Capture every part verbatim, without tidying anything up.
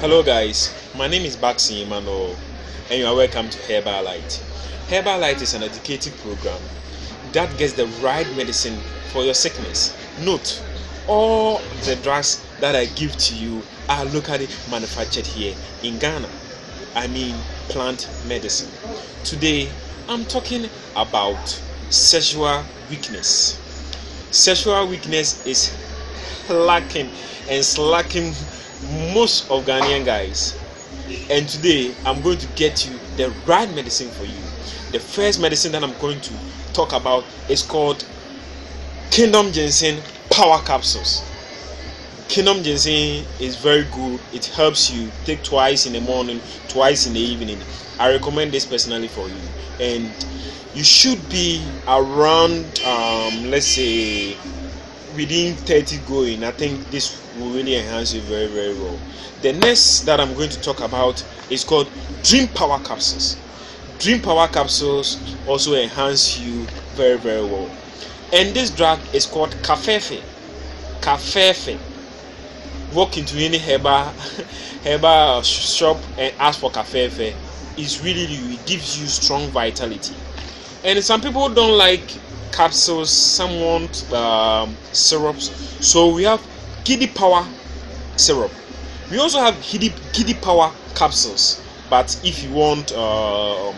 Hello guys, my name is Baxi Emmanuel and you are welcome to Herbal Light. Herbal Light is an educative program that gets the right medicine for your sickness. Note, all the drugs that I give to you are locally manufactured here in Ghana. I mean plant medicine. Today, I'm talking about sexual weakness. Sexual weakness is lacking and slacking most of Ghanaian guys, and today I'm going to get you the right medicine for you. The first medicine that I'm going to talk about is called Kingdom Ginseng Power Capsules. Kingdom Ginseng is very good. It helps you take twice in the morning, twice in the evening. I recommend this personally for you, and you should be around um, let's say within thirty going. I think this will really enhance you very very well. The next that I'm going to talk about is called Dream Power Capsules. Dream Power Capsules also enhance you very very well, and this drug is called Cafefe. Cafefe. Walk into any herbal herbal shop and ask for Cafefe. It's really, it gives you strong vitality, and some people don't like capsules, some want um, syrups, so we have Giddy Power syrup. We also have Giddy, Giddy Power capsules, but if you want um,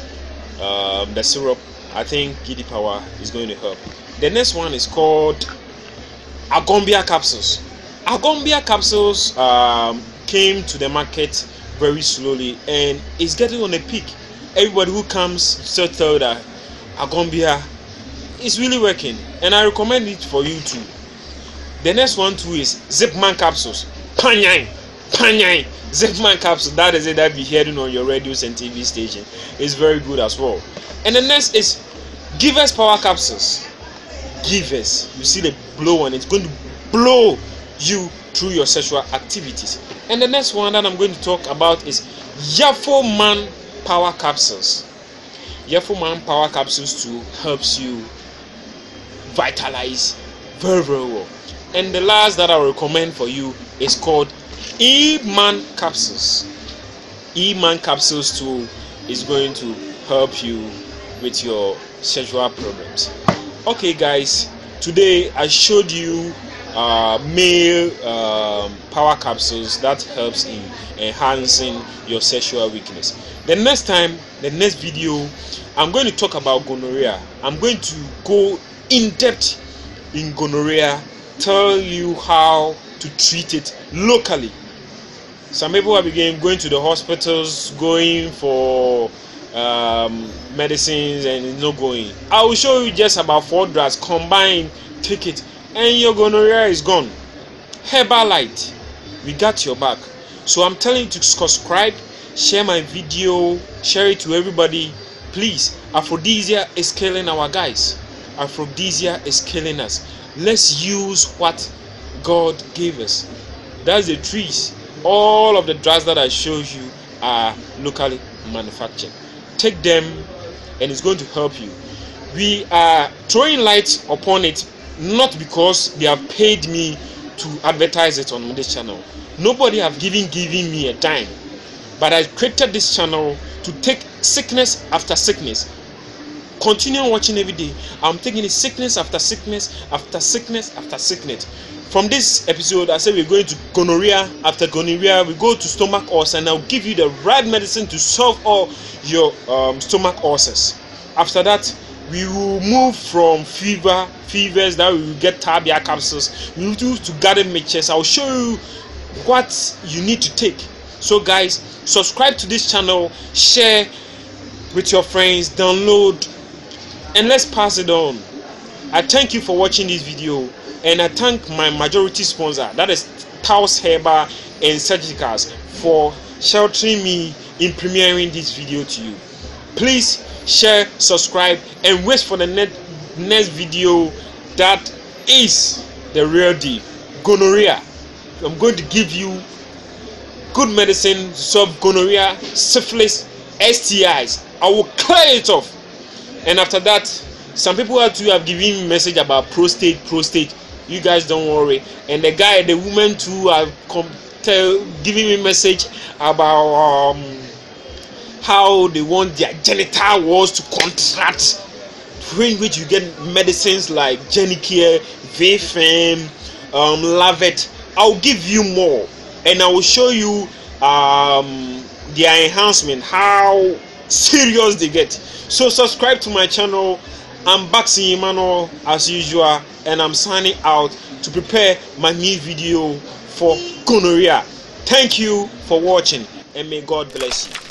um, the syrup, I think Giddy Power is going to help. The next one is called Agombia capsules. Agombia capsules um, came to the market very slowly and it's getting on a peak. Everybody who comes still tell that Agombia is really working, and I recommend it for you too. The next one too is Zipman capsules. Panyai, Panyai, Zipman capsule. That is it that be hearing on your radios and T V station. It's very good as well. And the next is Givers Power capsules. Givers, you see the blow on it, it's going to blow you through your sexual activities. And the next one that I'm going to talk about is Yafo Man Power capsules. Yafo Man Power capsules too helps you vitalize very very well. And the last that I recommend for you is called E-Man capsules. E-Man capsules too is going to help you with your sexual problems. Okay guys, today I showed you uh, male um, power capsules that helps in enhancing your sexual weakness. The next time, the next video, I'm going to talk about gonorrhea. I'm going to go in depth in gonorrhea, tell you how to treat it locally. Some people have begun going to the hospitals, going for um, medicines, and it's not going. I will show you just about four drugs combined, take it, and your gonorrhea is gone. Herbal Light, we got your back. So I'm telling you to subscribe, share my video, share it to everybody. Please, aphrodisia is killing our guys. Aphrodisia is killing us. Let's use what God gave us. That's the trees. All of the drugs that I showed you are locally manufactured. Take them and it's going to help you. We are throwing light upon it, not because they have paid me to advertise it on this channel. Nobody have given given me a dime, but I created this channel to take sickness after sickness. Continue watching every day. I'm taking it sickness after sickness after sickness after sickness. From this episode, I said we're going to gonorrhea. After gonorrhea, we go to stomach ulcer, and I'll give you the right medicine to solve all your um, stomach ulcers. After that, we will move from fever, fevers that we will get tabia capsules. We will do to garden mixtures. I'll show you what you need to take. So guys, subscribe to this channel, share with your friends, download, and let's pass it on. I thank you for watching this video, and I thank my majority sponsor, that is Taos Herbal and Surgicals, for sheltering me in premiering this video to you. Please share, subscribe, and wait for the next next video that is the real deal. Gonorrhea. I'm going to give you good medicine to solve gonorrhea, syphilis, S T Is. I will clear it off. And after that, some people have to have given me message about prostate, prostate. You guys don't worry. And the guy, the woman too, have come tell, giving me message about um, how they want their genital walls to contract, in which you get medicines like Genicare, Vafem, um, Lavette. I'll give you more, and I will show you um, their enhancement, how serious they get. So subscribe to my channel. I'm Baxi Emmanuel as usual, and I'm signing out to prepare my new video for gonorrhea. Thank you for watching, and may God bless you.